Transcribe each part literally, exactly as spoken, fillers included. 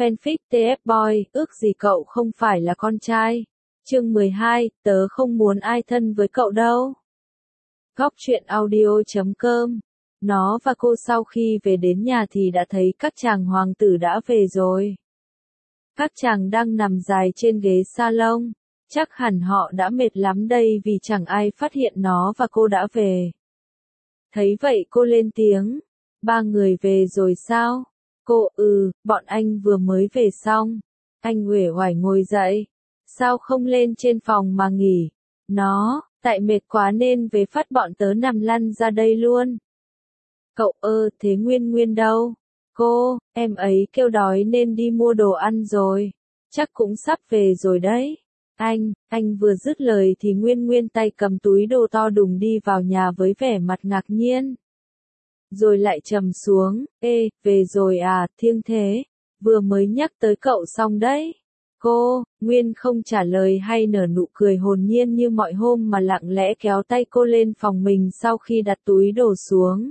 Fanfic tê ép Boy, ước gì cậu không phải là con trai. Chương mười hai, tớ không muốn ai thân với cậu đâu. Góc truyện audio chấm com. Nó và cô sau khi về đến nhà thì đã thấy các chàng hoàng tử đã về rồi. Các chàng đang nằm dài trên ghế salon. Chắc hẳn họ đã mệt lắm đây vì chẳng ai phát hiện nó và cô đã về. Thấy vậy cô lên tiếng. Ba người về rồi sao? Cô, ừ, bọn anh vừa mới về xong. Anh uể oải ngồi dậy. Sao không lên trên phòng mà nghỉ? Nó, tại mệt quá nên về phát bọn tớ nằm lăn ra đây luôn. Cậu ơ, thế Nguyên Nguyên đâu? Cô, em ấy kêu đói nên đi mua đồ ăn rồi. Chắc cũng sắp về rồi đấy. Anh, anh vừa dứt lời thì Nguyên Nguyên tay cầm túi đồ to đùng đi vào nhà với vẻ mặt ngạc nhiên. Rồi lại trầm xuống, ê, về rồi à, thiêng thế, vừa mới nhắc tới cậu xong đấy. Cô, Nguyên không trả lời hay nở nụ cười hồn nhiên như mọi hôm mà lặng lẽ kéo tay cô lên phòng mình sau khi đặt túi đồ xuống.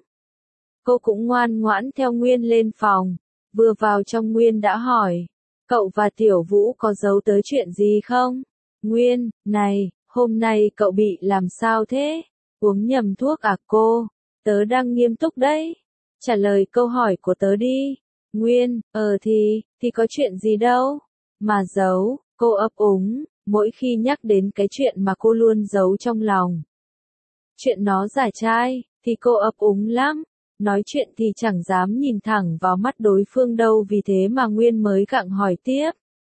Cô cũng ngoan ngoãn theo Nguyên lên phòng, vừa vào trong Nguyên đã hỏi, cậu và Tiểu Vũ có giấu tới chuyện gì không? Nguyên, này, hôm nay cậu bị làm sao thế? Uống nhầm thuốc à cô? Tớ đang nghiêm túc đấy. Trả lời câu hỏi của tớ đi. Nguyên, ờ thì, thì có chuyện gì đâu. Mà giấu, cô ấp úng, mỗi khi nhắc đến cái chuyện mà cô luôn giấu trong lòng. Chuyện nó giải trai, thì cô ấp úng lắm. Nói chuyện thì chẳng dám nhìn thẳng vào mắt đối phương đâu vì thế mà Nguyên mới gặng hỏi tiếp.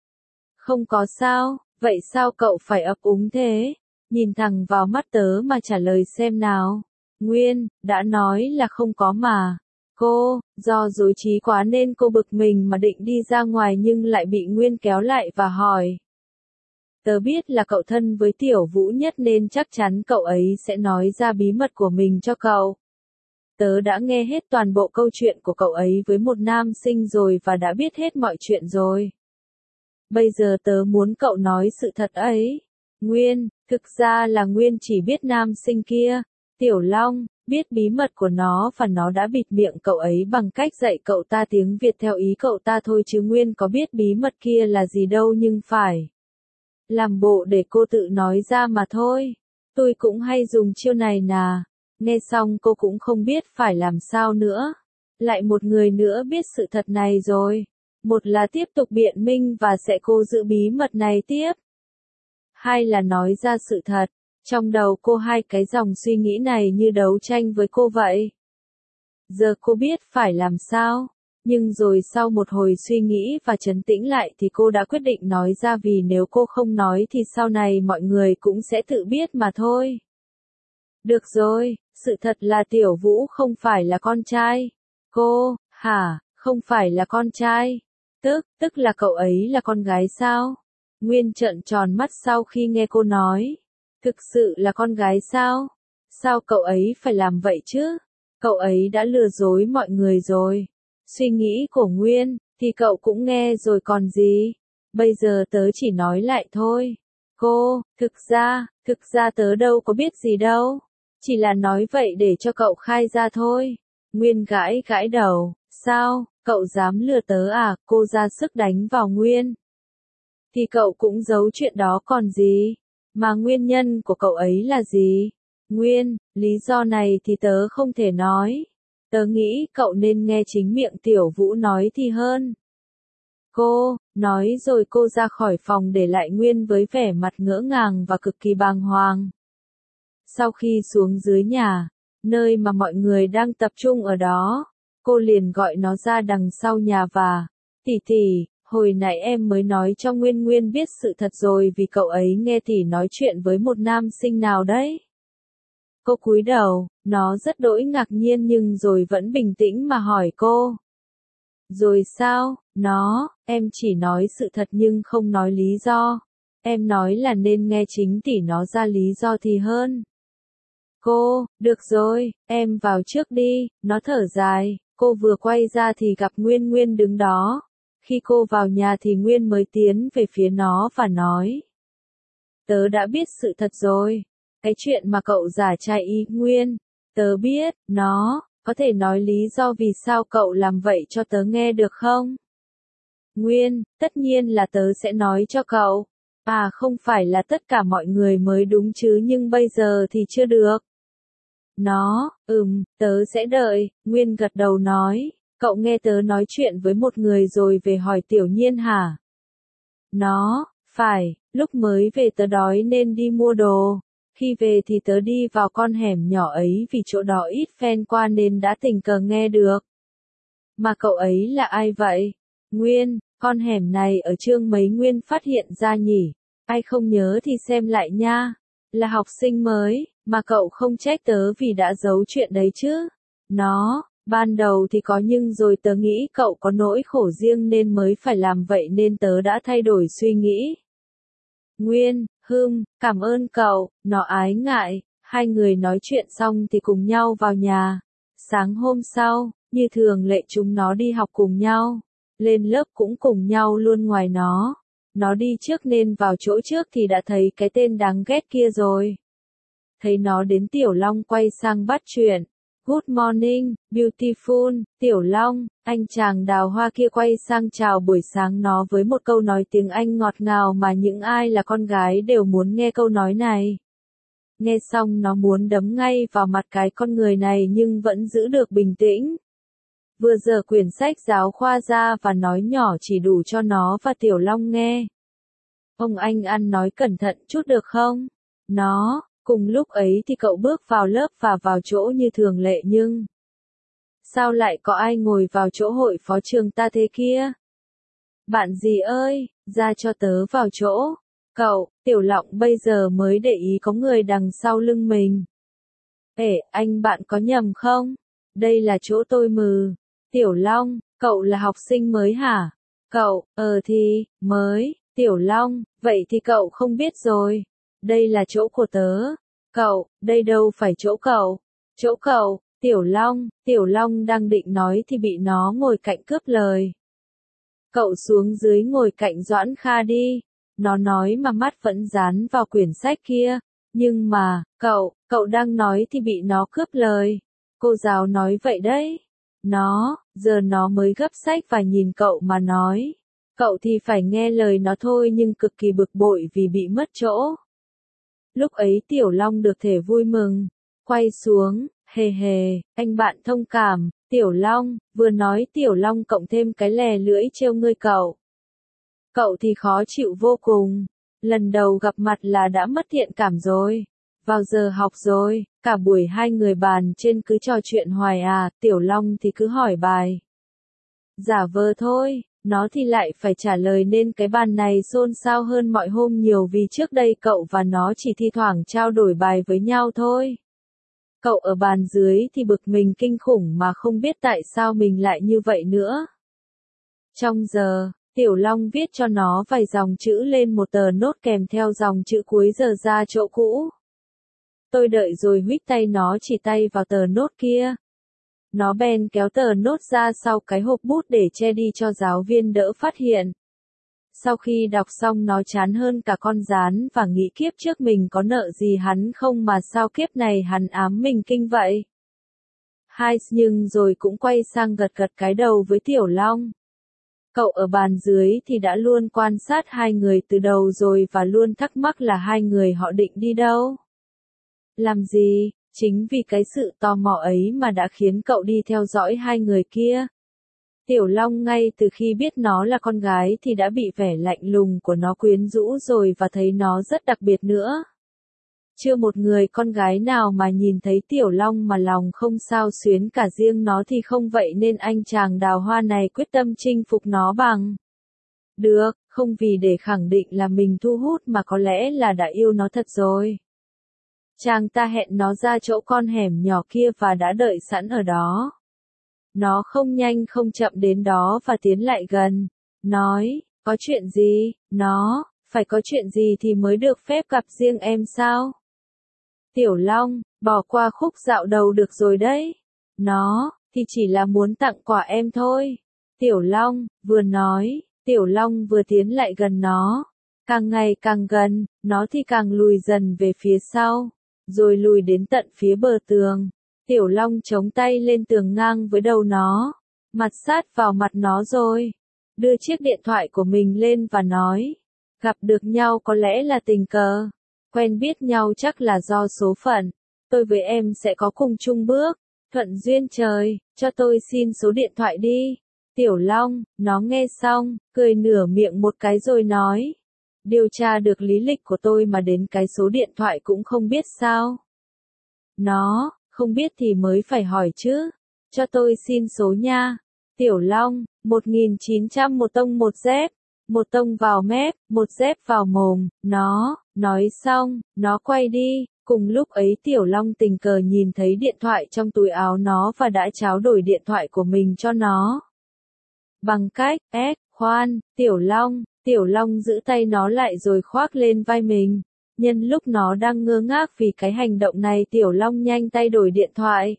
Không có sao, vậy sao cậu phải ấp úng thế? Nhìn thẳng vào mắt tớ mà trả lời xem nào. Nguyên, đã nói là không có mà. Cô, do dối trí quá nên cô bực mình mà định đi ra ngoài nhưng lại bị Nguyên kéo lại và hỏi. Tớ biết là cậu thân với Tiểu Vũ nhất nên chắc chắn cậu ấy sẽ nói ra bí mật của mình cho cậu. Tớ đã nghe hết toàn bộ câu chuyện của cậu ấy với một nam sinh rồi và đã biết hết mọi chuyện rồi. Bây giờ tớ muốn cậu nói sự thật ấy. Nguyên, thực ra là Nguyên chỉ biết nam sinh kia, Tiểu Long, biết bí mật của nó và nó đã bịt miệng cậu ấy bằng cách dạy cậu ta tiếng Việt theo ý cậu ta thôi chứ Nguyên có biết bí mật kia là gì đâu nhưng phải làm bộ để cô tự nói ra mà thôi. Tôi cũng hay dùng chiêu này nà. Nghe xong cô cũng không biết phải làm sao nữa. Lại một người nữa biết sự thật này rồi. Một là tiếp tục biện minh và sẽ cô giữ bí mật này tiếp. Hai là nói ra sự thật. Trong đầu cô hai cái dòng suy nghĩ này như đấu tranh với cô vậy. Giờ cô biết phải làm sao. Nhưng rồi sau một hồi suy nghĩ và trấn tĩnh lại thì cô đã quyết định nói ra vì nếu cô không nói thì sau này mọi người cũng sẽ tự biết mà thôi. Được rồi, sự thật là Tiểu Vũ không phải là con trai. Cô, hả, không phải là con trai. Tức, tức là cậu ấy là con gái sao? Nguyên trợn tròn mắt sau khi nghe cô nói. Thực sự là con gái sao? Sao cậu ấy phải làm vậy chứ? Cậu ấy đã lừa dối mọi người rồi. Suy nghĩ của Nguyên, thì cậu cũng nghe rồi còn gì. Bây giờ tớ chỉ nói lại thôi. Cô, thực ra, thực ra tớ đâu có biết gì đâu. Chỉ là nói vậy để cho cậu khai ra thôi. Nguyên gãi gãi đầu. Sao, cậu dám lừa tớ à? Cô ra sức đánh vào Nguyên. Thì cậu cũng giấu chuyện đó còn gì. Mà nguyên nhân của cậu ấy là gì? Nguyên, lý do này thì tớ không thể nói. Tớ nghĩ cậu nên nghe chính miệng Tiểu Vũ nói thì hơn. Cô, nói rồi cô ra khỏi phòng để lại Nguyên với vẻ mặt ngỡ ngàng và cực kỳ bàng hoàng. Sau khi xuống dưới nhà, nơi mà mọi người đang tập trung ở đó, cô liền gọi nó ra đằng sau nhà và, tỷ tỷ, hồi nãy em mới nói cho Nguyên Nguyên biết sự thật rồi vì cậu ấy nghe tỷ nói chuyện với một nam sinh nào đấy. Cô cúi đầu, nó rất đỗi ngạc nhiên nhưng rồi vẫn bình tĩnh mà hỏi cô. Rồi sao, nó, em chỉ nói sự thật nhưng không nói lý do. Em nói là nên nghe chính tỷ nó ra lý do thì hơn. Cô, được rồi, em vào trước đi, nó thở dài, cô vừa quay ra thì gặp Nguyên Nguyên đứng đó. Khi cô vào nhà thì Nguyên mới tiến về phía nó và nói. Tớ đã biết sự thật rồi. Cái chuyện mà cậu giả trai ý Nguyên. Tớ biết, nó, có thể nói lý do vì sao cậu làm vậy cho tớ nghe được không? Nguyên, tất nhiên là tớ sẽ nói cho cậu. À không phải là tất cả mọi người mới đúng chứ nhưng bây giờ thì chưa được. Nó, ừm, tớ sẽ đợi, Nguyên gật đầu nói, cậu nghe tớ nói chuyện với một người rồi về hỏi Tiểu Nhiên hả? Nó, phải, lúc mới về tớ đói nên đi mua đồ, khi về thì tớ đi vào con hẻm nhỏ ấy vì chỗ đó ít fan qua nên đã tình cờ nghe được. Mà cậu ấy là ai vậy? Nguyên, con hẻm này ở chương mấy Nguyên phát hiện ra nhỉ? Ai không nhớ thì xem lại nha. Là học sinh mới, mà cậu không trách tớ vì đã giấu chuyện đấy chứ. Nó, ban đầu thì có nhưng rồi tớ nghĩ cậu có nỗi khổ riêng nên mới phải làm vậy nên tớ đã thay đổi suy nghĩ. Nguyên, hừm, cảm ơn cậu, nó ái ngại, hai người nói chuyện xong thì cùng nhau vào nhà. Sáng hôm sau, như thường lệ chúng nó đi học cùng nhau, lên lớp cũng cùng nhau luôn ngoài nó. Nó đi trước nên vào chỗ trước thì đã thấy cái tên đáng ghét kia rồi. Thấy nó đến Tiểu Long quay sang bắt chuyện. Good morning, beautiful, Tiểu Long, anh chàng đào hoa kia quay sang chào buổi sáng nó với một câu nói tiếng Anh ngọt ngào mà những ai là con gái đều muốn nghe câu nói này. Nghe xong nó muốn đấm ngay vào mặt cái con người này nhưng vẫn giữ được bình tĩnh. Vừa giở quyển sách giáo khoa ra và nói nhỏ chỉ đủ cho nó và Tiểu Long nghe. Ông anh ăn nói cẩn thận chút được không? Nó, cùng lúc ấy thì cậu bước vào lớp và vào chỗ như thường lệ nhưng... Sao lại có ai ngồi vào chỗ hội phó trường ta thế kia? Bạn gì ơi, ra cho tớ vào chỗ. Cậu, Tiểu Long bây giờ mới để ý có người đằng sau lưng mình. Ê, anh bạn có nhầm không? Đây là chỗ tôi mừ. Tiểu Long, cậu là học sinh mới hả? Cậu, ờ thì, mới. Tiểu Long, vậy thì cậu không biết rồi. Đây là chỗ của tớ. Cậu, đây đâu phải chỗ cậu. Chỗ cậu, Tiểu Long, Tiểu Long đang định nói thì bị nó ngồi cạnh cướp lời. Cậu xuống dưới ngồi cạnh Doãn Kha đi. Nó nói mà mắt vẫn dán vào quyển sách kia. Nhưng mà, cậu, cậu đang nói thì bị nó cướp lời. Cô giáo nói vậy đấy. Nó, giờ nó mới gấp sách và nhìn cậu mà nói. Cậu thì phải nghe lời nó thôi nhưng cực kỳ bực bội vì bị mất chỗ. Lúc ấy Tiểu Long được thể vui mừng. Quay xuống, hề hề, anh bạn thông cảm, Tiểu Long, vừa nói Tiểu Long cộng thêm cái lè lưỡi trêu ngươi cậu. Cậu thì khó chịu vô cùng. Lần đầu gặp mặt là đã mất thiện cảm rồi. Vào giờ học rồi, cả buổi hai người bàn trên cứ trò chuyện hoài à, Tiểu Long thì cứ hỏi bài. Giả vờ thôi, nó thì lại phải trả lời nên cái bàn này xôn xao hơn mọi hôm nhiều vì trước đây cậu và nó chỉ thi thoảng trao đổi bài với nhau thôi. Cậu ở bàn dưới thì bực mình kinh khủng mà không biết tại sao mình lại như vậy nữa. Trong giờ, Tiểu Long viết cho nó vài dòng chữ lên một tờ nốt kèm theo dòng chữ cuối giờ ra chỗ cũ. Tôi đợi rồi huých tay nó chỉ tay vào tờ nốt kia. Nó bèn kéo tờ nốt ra sau cái hộp bút để che đi cho giáo viên đỡ phát hiện. Sau khi đọc xong nó chán hơn cả con gián và nghĩ kiếp trước mình có nợ gì hắn không mà sao kiếp này hắn ám mình kinh vậy. Hai nhưng rồi cũng quay sang gật gật cái đầu với Tiểu Long. Cậu ở bàn dưới thì đã luôn quan sát hai người từ đầu rồi và luôn thắc mắc là hai người họ định đi đâu. Làm gì, chính vì cái sự tò mò ấy mà đã khiến cậu đi theo dõi hai người kia. Tiểu Long ngay từ khi biết nó là con gái thì đã bị vẻ lạnh lùng của nó quyến rũ rồi và thấy nó rất đặc biệt nữa. Chưa một người con gái nào mà nhìn thấy Tiểu Long mà lòng không sao xuyến cả riêng nó thì không vậy nên anh chàng đào hoa này quyết tâm chinh phục nó bằng. Được, không vì để khẳng định là mình thu hút mà có lẽ là đã yêu nó thật rồi. Chàng ta hẹn nó ra chỗ con hẻm nhỏ kia và đã đợi sẵn ở đó. Nó không nhanh không chậm đến đó và tiến lại gần. Nói, có chuyện gì? Nó, phải có chuyện gì thì mới được phép gặp riêng em sao? Tiểu Long, bỏ qua khúc dạo đầu được rồi đấy. Nó, thì chỉ là muốn tặng quà em thôi. Tiểu Long, vừa nói, Tiểu Long vừa tiến lại gần nó. Càng ngày càng gần, nó thì càng lùi dần về phía sau. Rồi lùi đến tận phía bờ tường. Tiểu Long chống tay lên tường ngang với đầu nó. Mặt sát vào mặt nó rồi. đưa chiếc điện thoại của mình lên và nói, gặp được nhau có lẽ là tình cờ, quen biết nhau chắc là do số phận, tôi với em sẽ có cùng chung bước, thuận duyên trời, cho tôi xin số điện thoại đi. Tiểu Long, nó nghe xong, cười nửa miệng một cái rồi nói, điều tra được lý lịch của tôi mà đến cái số điện thoại cũng không biết sao. Nó, không biết thì mới phải hỏi chứ, cho tôi xin số nha. Tiểu Long, một nghìn chín trăm một tông một dép, một tông vào mép, một dép vào mồm, nó, nói xong, nó quay đi, cùng lúc ấy Tiểu Long tình cờ nhìn thấy điện thoại trong túi áo nó và đã tráo đổi điện thoại của mình cho nó. Bằng cách, ép, khoan, Tiểu Long, Tiểu Long giữ tay nó lại rồi khoác lên vai mình. Nhân lúc nó đang ngơ ngác vì cái hành động này Tiểu Long nhanh tay đổi điện thoại.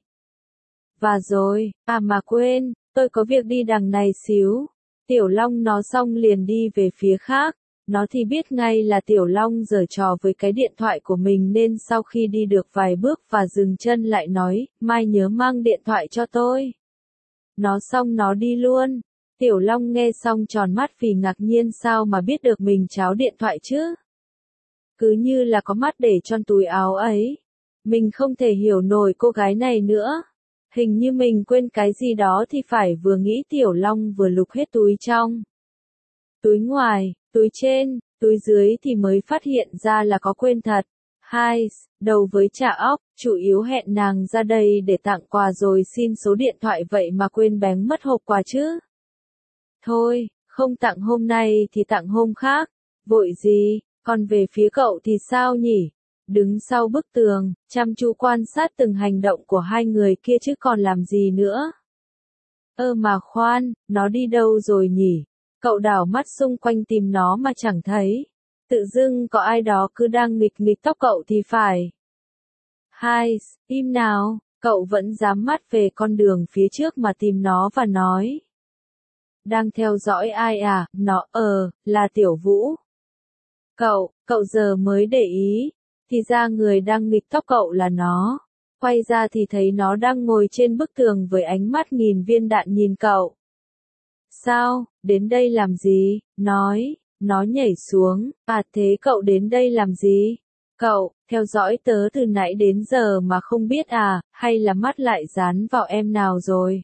Và rồi, à mà quên, tôi có việc đi đằng này xíu. Tiểu Long nó xong liền đi về phía khác. Nó thì biết ngay là Tiểu Long giở trò với cái điện thoại của mình nên sau khi đi được vài bước và dừng chân lại nói, mai nhớ mang điện thoại cho tôi. Nó xong nó đi luôn. Tiểu Long nghe xong tròn mắt vì ngạc nhiên sao mà biết được mình tráo điện thoại chứ. Cứ như là có mắt để trong túi áo ấy. Mình không thể hiểu nổi cô gái này nữa. Hình như mình quên cái gì đó thì phải vừa nghĩ Tiểu Long vừa lục hết túi trong. Túi ngoài, túi trên, túi dưới thì mới phát hiện ra là có quên thật. Hai, đầu với chả óc, chủ yếu hẹn nàng ra đây để tặng quà rồi xin số điện thoại vậy mà quên bén mất hộp quà chứ. Thôi, không tặng hôm nay thì tặng hôm khác. Vội gì, còn về phía cậu thì sao nhỉ? Đứng sau bức tường, chăm chú quan sát từng hành động của hai người kia chứ còn làm gì nữa. Ơ mà khoan, nó đi đâu rồi nhỉ? Cậu đảo mắt xung quanh tìm nó mà chẳng thấy. Tự dưng có ai đó cứ đang nghịch nghịch tóc cậu thì phải. Hai, im nào, cậu vẫn dám mắt về con đường phía trước mà tìm nó và nói. Đang theo dõi ai à? Nó, ờ, là Tiểu Vũ. Cậu, cậu giờ mới để ý. Thì ra người đang nghịch tóc cậu là nó. Quay ra thì thấy nó đang ngồi trên bức tường với ánh mắt nghìn viên đạn nhìn cậu. Sao, đến đây làm gì? Nói, nó nhảy xuống. À thế cậu đến đây làm gì? Cậu, theo dõi tớ từ nãy đến giờ mà không biết à, hay là mắt lại dán vào em nào rồi?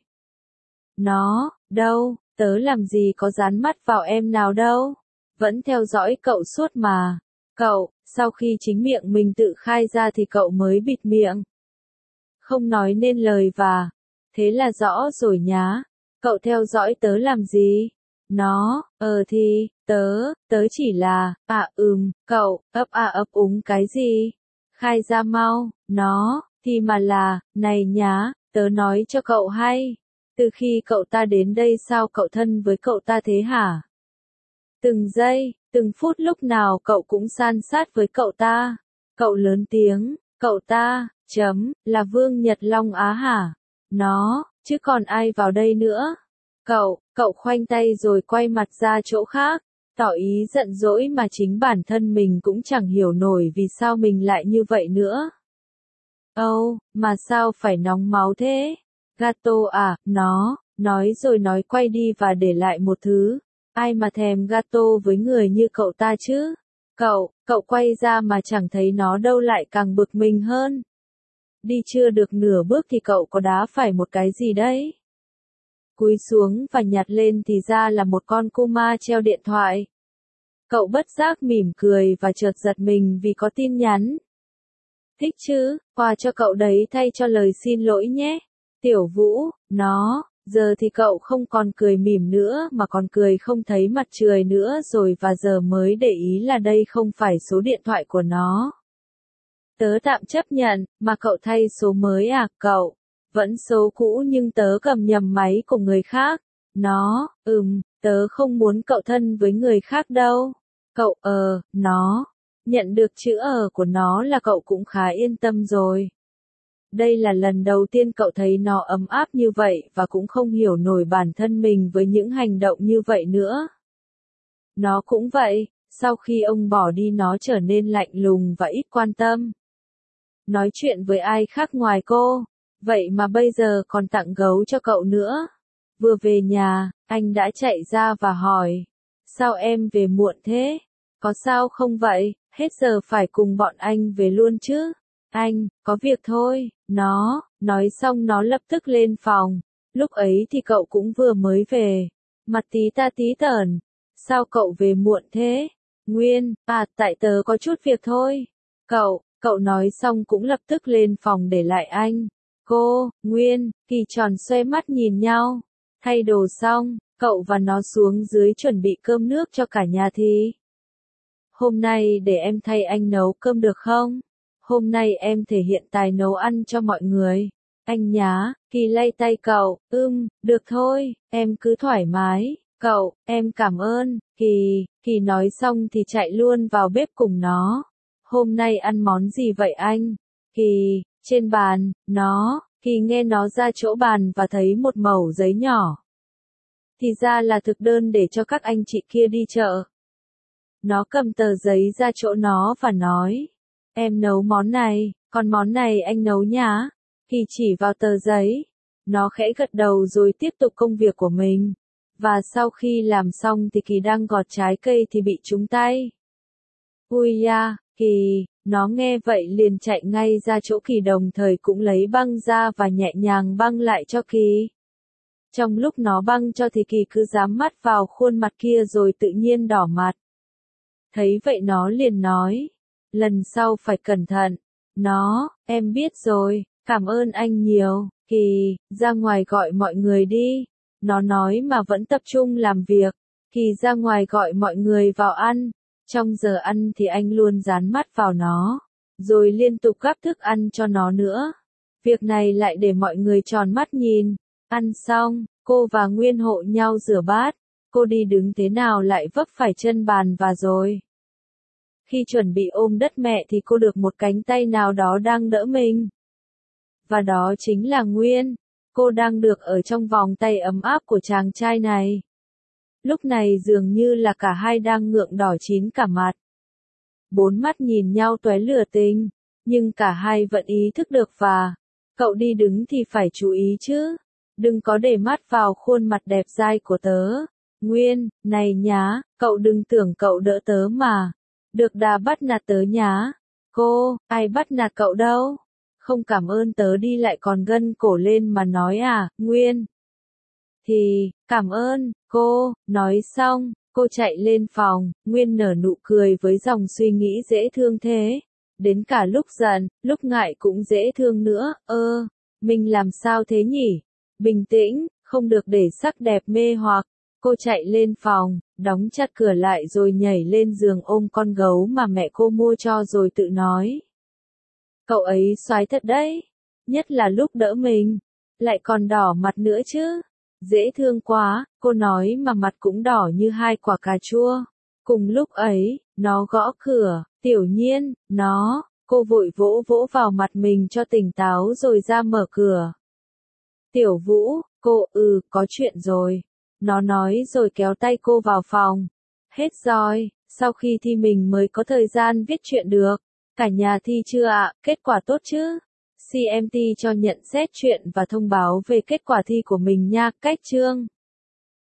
Nó, đâu, tớ làm gì có dán mắt vào em nào đâu. Vẫn theo dõi cậu suốt mà. Cậu, sau khi chính miệng mình tự khai ra thì cậu mới bịt miệng. Không nói nên lời và. Thế là rõ rồi nhá. Cậu theo dõi tớ làm gì? Nó, ờ thì, tớ, tớ chỉ là, à ừm, cậu, ấp à ấp úng cái gì? Khai ra mau, nó, thì mà là, này nhá, tớ nói cho cậu hay. Từ khi cậu ta đến đây sao cậu thân với cậu ta thế hả? Từng giây, từng phút lúc nào cậu cũng san sát với cậu ta. Cậu lớn tiếng, cậu ta, chấm, là Vương Nhật Long Á hả? Nó, chứ còn ai vào đây nữa? Cậu, cậu khoanh tay rồi quay mặt ra chỗ khác, tỏ ý giận dỗi mà chính bản thân mình cũng chẳng hiểu nổi vì sao mình lại như vậy nữa. Âu, oh, mà sao phải nóng máu thế? Gato à, nó, nói rồi nói quay đi và để lại một thứ. Ai mà thèm gato với người như cậu ta chứ? Cậu, cậu quay ra mà chẳng thấy nó đâu lại càng bực mình hơn. Đi chưa được nửa bước thì cậu có đá phải một cái gì đấy? Cúi xuống và nhặt lên thì ra là một con cô ma treo điện thoại. Cậu bất giác mỉm cười và chợt giật mình vì có tin nhắn. Thích chứ, quà cho cậu đấy thay cho lời xin lỗi nhé. Tiểu Vũ, nó, giờ thì cậu không còn cười mỉm nữa mà còn cười không thấy mặt trời nữa rồi và giờ mới để ý là đây không phải số điện thoại của nó. Tớ tạm chấp nhận, mà cậu thay số mới à, cậu? Vẫn số cũ nhưng tớ cầm nhầm máy của người khác. Nó, ừm, tớ không muốn cậu thân với người khác đâu. Cậu, ờ, nó. Nhận được chữ ờ của nó là cậu cũng khá yên tâm rồi. Đây là lần đầu tiên cậu thấy nó ấm áp như vậy và cũng không hiểu nổi bản thân mình với những hành động như vậy nữa. Nó cũng vậy, sau khi ông bỏ đi nó trở nên lạnh lùng và ít quan tâm. Nói chuyện với ai khác ngoài cô, vậy mà bây giờ còn tặng gấu cho cậu nữa. Vừa về nhà, anh đã chạy ra và hỏi. Sao em về muộn thế? Có sao không vậy? Hết giờ phải cùng bọn anh về luôn chứ? Anh, có việc thôi, nó, nói xong nó lập tức lên phòng. Lúc ấy thì cậu cũng vừa mới về. Mặt tí ta tí tởn. Sao cậu về muộn thế? Nguyên, à, tại tớ có chút việc thôi. Cậu, cậu nói xong cũng lập tức lên phòng để lại anh. Cô, Nguyên, Kỳ tròn xoay mắt nhìn nhau. Thay đồ xong, cậu và nó xuống dưới chuẩn bị cơm nước cho cả nhà thì. Hôm nay để em thay anh nấu cơm được không? Hôm nay em thể hiện tài nấu ăn cho mọi người. Anh nhá, Kỳ lay tay cậu, ưm, được thôi, em cứ thoải mái. Cậu, em cảm ơn, Kỳ, Kỳ nói xong thì chạy luôn vào bếp cùng nó. Hôm nay ăn món gì vậy anh? Kỳ, trên bàn, nó, Kỳ nghe nó ra chỗ bàn và thấy một mẩu giấy nhỏ. Thì ra là thực đơn để cho các anh chị kia đi chợ. Nó cầm tờ giấy ra chỗ nó và nói, em nấu món này, còn món này anh nấu nhá. Kỳ chỉ vào tờ giấy. Nó khẽ gật đầu rồi tiếp tục công việc của mình. Và sau khi làm xong thì Kỳ đang gọt trái cây thì bị trúng tay. Ui da, Kỳ, nó nghe vậy liền chạy ngay ra chỗ Kỳ đồng thời cũng lấy băng ra và nhẹ nhàng băng lại cho Kỳ. Trong lúc nó băng cho thì Kỳ cứ dám mắt vào khuôn mặt kia rồi tự nhiên đỏ mặt. Thấy vậy nó liền nói, lần sau phải cẩn thận. Nó, em biết rồi, cảm ơn anh nhiều. Kỳ, ra ngoài gọi mọi người đi. Nó nói mà vẫn tập trung làm việc. Kỳ ra ngoài gọi mọi người vào ăn. Trong giờ ăn thì anh luôn dán mắt vào nó, rồi liên tục gắp thức ăn cho nó nữa. Việc này lại để mọi người tròn mắt nhìn. Ăn xong, cô và Nguyên hộ nhau rửa bát. Cô đi đứng thế nào lại vấp phải chân bàn và rồi. Khi chuẩn bị ôm đất mẹ thì cô được một cánh tay nào đó đang đỡ mình. Và đó chính là Nguyên. Cô đang được ở trong vòng tay ấm áp của chàng trai này. Lúc này dường như là cả hai đang ngượng đỏ chín cả mặt. Bốn mắt nhìn nhau tóe lửa tình, nhưng cả hai vẫn ý thức được và, cậu đi đứng thì phải chú ý chứ. Đừng có để mắt vào khuôn mặt đẹp dai của tớ. Nguyên, này nhá, cậu đừng tưởng cậu đỡ tớ mà. Được đà bắt nạt tớ nhá. Cô, ai bắt nạt cậu đâu? Không cảm ơn tớ đi lại còn gân cổ lên mà nói à, Nguyên. Thì, cảm ơn, cô, nói xong, cô chạy lên phòng, Nguyên nở nụ cười với dòng suy nghĩ dễ thương thế. Đến cả lúc giận, lúc ngại cũng dễ thương nữa, ơ, mình làm sao thế nhỉ? Bình tĩnh, không được để sắc đẹp mê hoặc. Cô chạy lên phòng, đóng chặt cửa lại rồi nhảy lên giường ôm con gấu mà mẹ cô mua cho rồi tự nói. Cậu ấy xoái thật đấy, nhất là lúc đỡ mình, lại còn đỏ mặt nữa chứ. Dễ thương quá, cô nói mà mặt cũng đỏ như hai quả cà chua. Cùng lúc ấy, nó gõ cửa, Tiểu Nhiên, nó, cô vội vỗ vỗ vào mặt mình cho tỉnh táo rồi ra mở cửa. Tiểu Vũ, cô, ừ, có chuyện rồi. Nó nói rồi kéo tay cô vào phòng. Hết rồi, sau khi thi mình mới có thời gian viết chuyện được. Cả nhà thi chưa ạ, kết quả tốt chứ? xê em tê cho nhận xét chuyện và thông báo về kết quả thi của mình nha, cách chương.